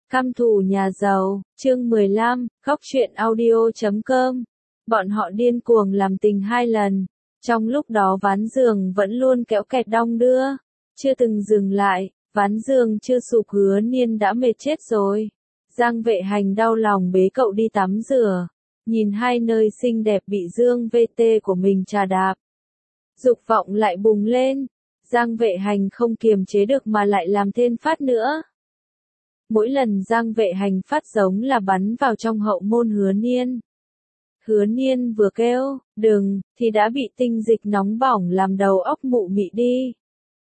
Căm thù nhà giàu, chương 15, góc truyện audio.com. Bọn họ điên cuồng làm tình 2 lần. Trong lúc đó ván giường vẫn luôn kéo kẹt đong đưa. Chưa từng dừng lại, ván giường chưa sụp Hứa Niên đã mệt chết rồi. Giang Vệ Hành đau lòng bế cậu đi tắm rửa. Nhìn hai nơi xinh đẹp bị Dương VT của mình trà đạp. Dục vọng lại bùng lên. Giang Vệ Hành không kiềm chế được mà lại làm thêm phát nữa. Mỗi lần Giang Vệ Hành phát giống là bắn vào trong hậu môn Hứa Niên. Hứa Niên vừa kêu, đừng, thì đã bị tinh dịch nóng bỏng làm đầu óc mụ mị đi.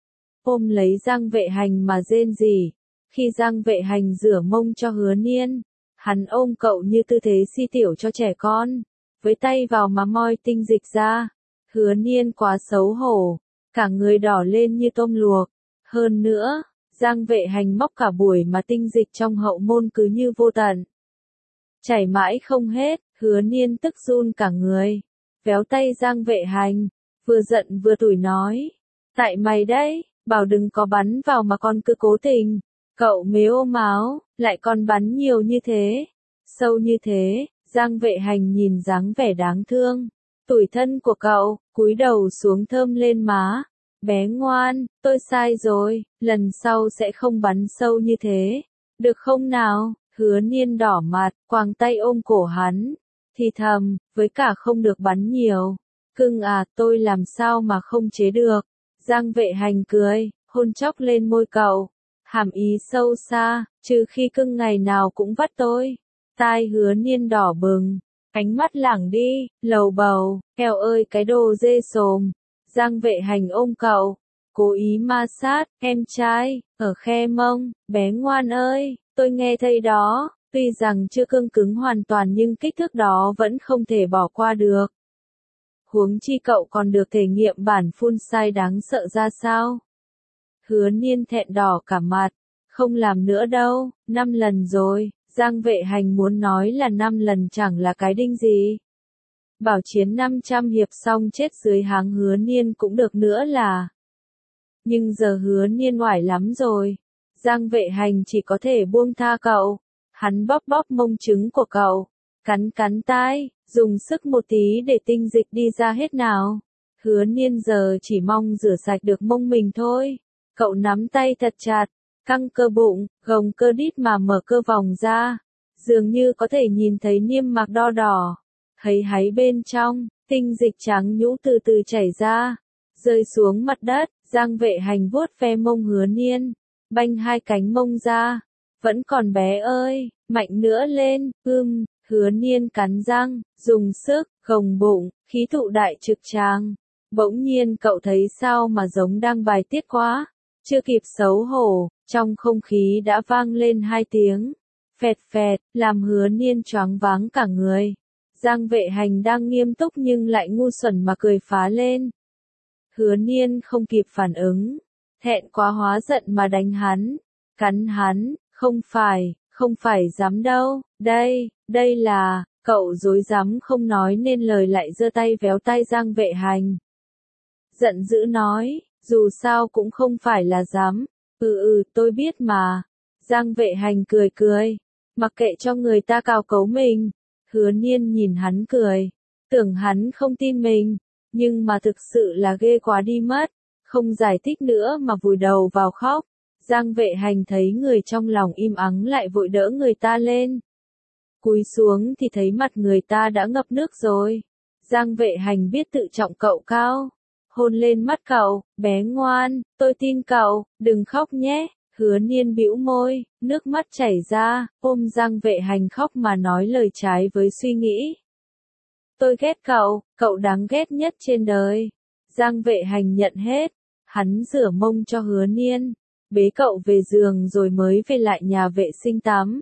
Ôm lấy Giang Vệ Hành mà rên rỉ. Khi Giang Vệ Hành rửa mông cho Hứa Niên, hắn ôm cậu như tư thế si tiểu cho trẻ con, với tay vào mà moi tinh dịch ra. Hứa Niên quá xấu hổ, cả người đỏ lên như tôm luộc. Hơn nữa, Giang Vệ Hành móc cả buổi mà tinh dịch trong hậu môn cứ như vô tận. Chảy mãi không hết, Hứa Niên tức run cả người. Véo tay Giang Vệ Hành, vừa giận vừa tủi nói. Tại mày đấy, bảo đừng có bắn vào mà con cứ cố tình. Cậu mế ô máu, lại còn bắn nhiều như thế. Sâu như thế, Giang Vệ Hành nhìn dáng vẻ đáng thương. Tủi thân của cậu, cúi đầu xuống thơm lên má. Bé ngoan, tôi sai rồi, lần sau sẽ không bắn sâu như thế. Được không nào? Hứa Niên đỏ mặt, quàng tay ôm cổ hắn. Thì thầm, với cả không được bắn nhiều. Cưng à, tôi làm sao mà không chế được. Giang Vệ Hành cười, hôn chóc lên môi cậu. Hàm ý sâu xa, trừ khi cưng ngày nào cũng vắt tôi. Tai Hứa Niên đỏ bừng, ánh mắt lảng đi, lầu bầu, eo ơi cái đồ dê sồm. Giang Vệ Hành ôm cậu, cố ý ma sát, em trai, ở khe mông, bé ngoan ơi, tôi nghe thấy đó, tuy rằng chưa cương cứng hoàn toàn nhưng kích thước đó vẫn không thể bỏ qua được. Huống chi cậu còn được thể nghiệm bản phun sai đáng sợ ra sao. Hứa Niên thẹn đỏ cả mặt, không làm nữa đâu, 5 lần rồi. Giang Vệ Hành muốn nói là 5 lần chẳng là cái đinh gì. Bảo chiến 500 hiệp xong chết dưới háng Hứa Niên cũng được nữa là. Nhưng giờ Hứa Niên oải lắm rồi. Giang Vệ Hành chỉ có thể buông tha cậu. Hắn bóp bóp mông trứng của cậu. Cắn cắn tai, dùng sức một tí để tinh dịch đi ra hết nào. Hứa Niên giờ chỉ mong rửa sạch được mông mình thôi. Cậu nắm tay thật chặt, căng cơ bụng, gồng cơ đít mà mở cơ vòng ra. Dường như có thể nhìn thấy niêm mạc đo đỏ. Thấy háy bên trong, tinh dịch trắng nhũ từ từ chảy ra, rơi xuống mặt đất. Giang Vệ Hành vuốt ve mông Hứa Niên, banh hai cánh mông ra. Vẫn còn bé ơi, mạnh nữa lên, Hứa Niên cắn răng, dùng sức, gồng bụng, khí thụ đại trực tràng. Bỗng nhiên cậu thấy sao mà giống đang bài tiết quá. Chưa kịp xấu hổ, trong không khí đã vang lên 2 tiếng. Phẹt phẹt, làm Hứa Niên choáng váng cả người. Giang Vệ Hành đang nghiêm túc nhưng lại ngu xuẩn mà cười phá lên. Hứa Niên không kịp phản ứng. Thẹn quá hóa giận mà đánh hắn. Cắn hắn, không phải dám đâu. Đây là, cậu dối dám không nói nên lời lại giơ tay véo tay Giang Vệ Hành. Giận dữ nói, dù sao cũng không phải là dám. Tôi biết mà. Giang Vệ Hành cười. Mặc kệ cho người ta cào cấu mình. Hứa Niên nhìn hắn cười. Tưởng hắn không tin mình. Nhưng mà thực sự là ghê quá đi mất. Không giải thích nữa mà vùi đầu vào khóc. Giang Vệ Hành thấy người trong lòng im ắng lại vội đỡ người ta lên. Cúi xuống thì thấy mặt người ta đã ngập nước rồi. Giang Vệ Hành biết tự trọng cậu cao. Hôn lên mắt cậu, bé ngoan, tôi tin cậu, đừng khóc nhé. Hứa Niên bĩu môi, nước mắt chảy ra, ôm Giang Vệ Hành khóc mà nói lời trái với suy nghĩ. Tôi ghét cậu đáng ghét nhất trên đời. Giang Vệ Hành nhận hết, hắn rửa mông cho Hứa Niên, bế cậu về giường rồi mới về lại nhà vệ sinh tắm.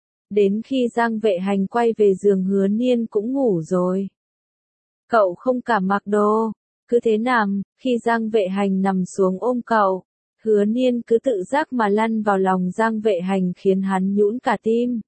Đến khi Giang Vệ Hành quay về giường Hứa Niên cũng ngủ rồi. Cậu không cảm mặc đồ, cứ thế nằm, khi Giang Vệ Hành nằm xuống ôm cậu. Hứa Niên cứ tự giác mà lăn vào lòng Giang Vệ Hành khiến hắn nhũn cả tim.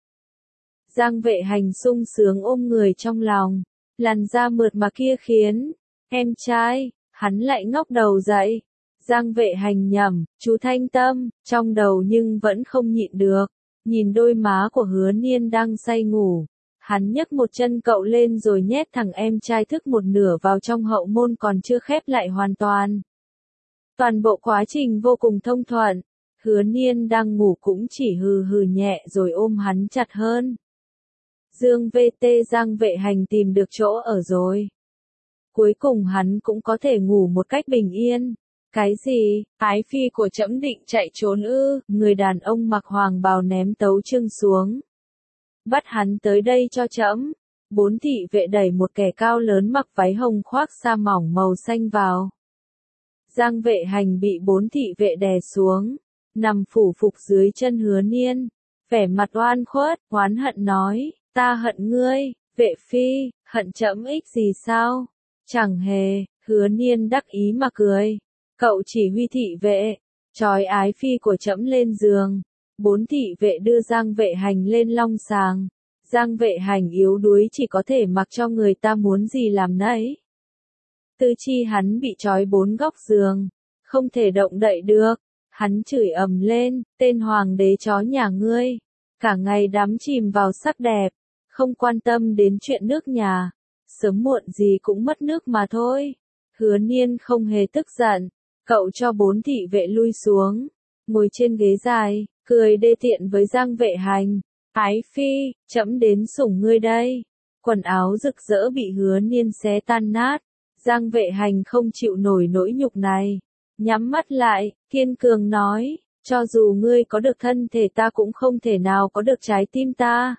Giang Vệ Hành sung sướng ôm người trong lòng, làn da mượt mà kia khiến, em trai, hắn lại ngóc đầu dậy. Giang Vệ Hành nhẩm, chú Thanh Tâm, trong đầu nhưng vẫn không nhịn được. nhìn đôi má của Hứa Niên đang say ngủ. Hắn nhấc một chân cậu lên rồi nhét thằng em trai thức một nửa vào trong hậu môn còn chưa khép lại hoàn toàn. Toàn bộ quá trình vô cùng thông thuận. Hứa Niên đang ngủ cũng chỉ hừ hừ nhẹ rồi ôm hắn chặt hơn. Dương VT Giang Vệ Hành tìm được chỗ ở rồi. Cuối cùng hắn cũng có thể ngủ một cách bình yên. Cái gì, ái phi của trẫm định chạy trốn ư? Người đàn ông mặc hoàng bào ném tấu chương xuống. Bắt hắn tới đây cho trẫm. 4 thị vệ đẩy một kẻ cao lớn mặc váy hồng khoác sa mỏng màu xanh vào. Giang Vệ Hành bị 4 thị vệ đè xuống, nằm phủ phục dưới chân Hứa Niên, vẻ mặt oan khuất, oán hận nói, ta hận ngươi, Vệ phi, hận trẫm ích gì sao? Chẳng hề, Hứa Niên đắc ý mà cười. Cậu chỉ huy thị vệ, trói ái phi của trẫm lên giường. 4 thị vệ đưa Giang Vệ Hành lên long sàng. Giang Vệ Hành yếu đuối chỉ có thể mặc cho người ta muốn gì làm nấy. Tư chi hắn bị trói 4 góc giường, không thể động đậy được. Hắn chửi ầm lên, tên hoàng đế chó nhà ngươi, cả ngày đắm chìm vào sắc đẹp, không quan tâm đến chuyện nước nhà, sớm muộn gì cũng mất nước mà thôi. Hứa Niên không hề tức giận, cậu cho 4 thị vệ lui xuống, ngồi trên ghế dài, cười đê tiện với Giang Vệ Hành. Ái phi, trẫm đến sủng ngươi đây. Quần áo rực rỡ bị Hứa Niên xé tan nát. Giang Vệ Hành không chịu nổi nỗi nhục này. Nhắm mắt lại, kiên cường nói, cho dù ngươi có được thân thể ta cũng không thể nào có được trái tim ta.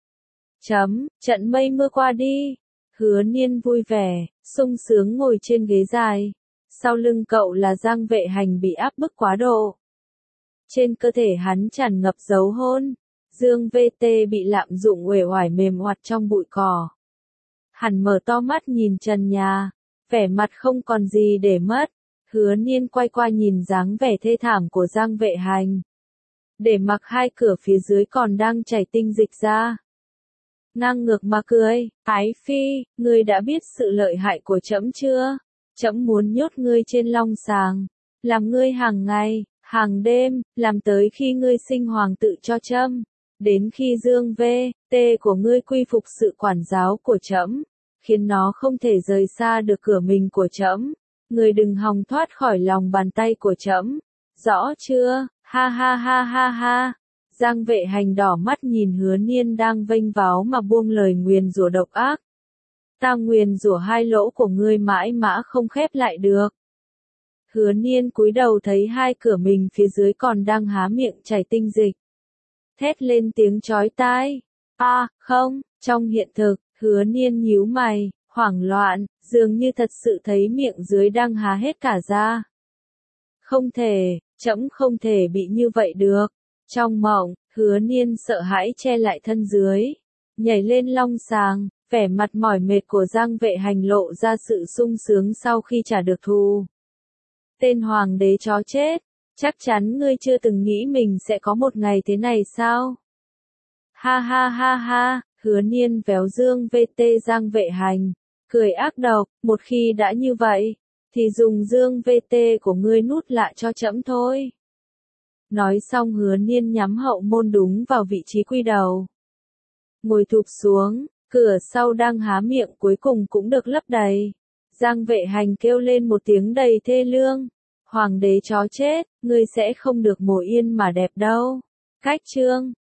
Trận mây mưa qua đi. Hứa Niên vui vẻ, sung sướng ngồi trên ghế dài. Sau lưng cậu là Giang Vệ Hành bị áp bức quá độ. Trên cơ thể hắn tràn ngập dấu hôn. Dương VT bị lạm dụng uể oải mềm oặt trong bụi cỏ. Hắn mở to mắt nhìn trần nhà, vẻ mặt không còn gì để mất. Hứa Niên quay qua nhìn dáng vẻ thê thảm của Giang Vệ Hành. Để mặc hai cửa phía dưới còn đang chảy tinh dịch ra. Ngang ngược mà cười, ái phi, ngươi đã biết sự lợi hại của trẫm chưa? Trẫm muốn nhốt ngươi trên long sàng, làm ngươi hàng ngày, hàng đêm, làm tới khi ngươi sinh hoàng tự cho trẫm. Đến khi Dương VT của ngươi quy phục sự quản giáo của trẫm, khiến nó không thể rời xa được cửa mình của trẫm. Ngươi đừng hòng thoát khỏi lòng bàn tay của trẫm. Rõ chưa? Ha ha ha ha ha. Giang Vệ Hành đỏ mắt nhìn Hứa Niên đang vênh váo mà buông lời nguyền rủa độc ác. Ta nguyền rủa hai lỗ của ngươi mãi mã không khép lại được. Hứa Niên cúi đầu thấy hai cửa mình phía dưới còn đang há miệng chảy tinh dịch. Thét lên tiếng chói tai. Không, trong hiện thực, Hứa Niên nhíu mày, hoảng loạn, dường như thật sự thấy miệng dưới đang há hết cả ra. Không thể, trẫm không thể bị như vậy được. Trong mộng, Hứa Niên sợ hãi che lại thân dưới, nhảy lên long sàng, vẻ mặt mỏi mệt của Giang Vệ Hành lộ ra sự sung sướng sau khi trả được thù. Tên hoàng đế chó chết, chắc chắn ngươi chưa từng nghĩ mình sẽ có một ngày thế này sao? Ha ha ha ha, Hứa Niên véo Dương VT Giang Vệ Hành, cười ác độc, một khi đã như vậy, thì dùng Dương VT của ngươi nút lại cho trẫm thôi. Nói xong Hứa Niên nhắm hậu môn đúng vào vị trí quy đầu. Ngồi thụp xuống, cửa sau đang há miệng cuối cùng cũng được lấp đầy. Giang Vệ Hành kêu lên một tiếng đầy thê lương. Hoàng đế chó chết, ngươi sẽ không được ngồi yên mà đẹp đâu. Cách chương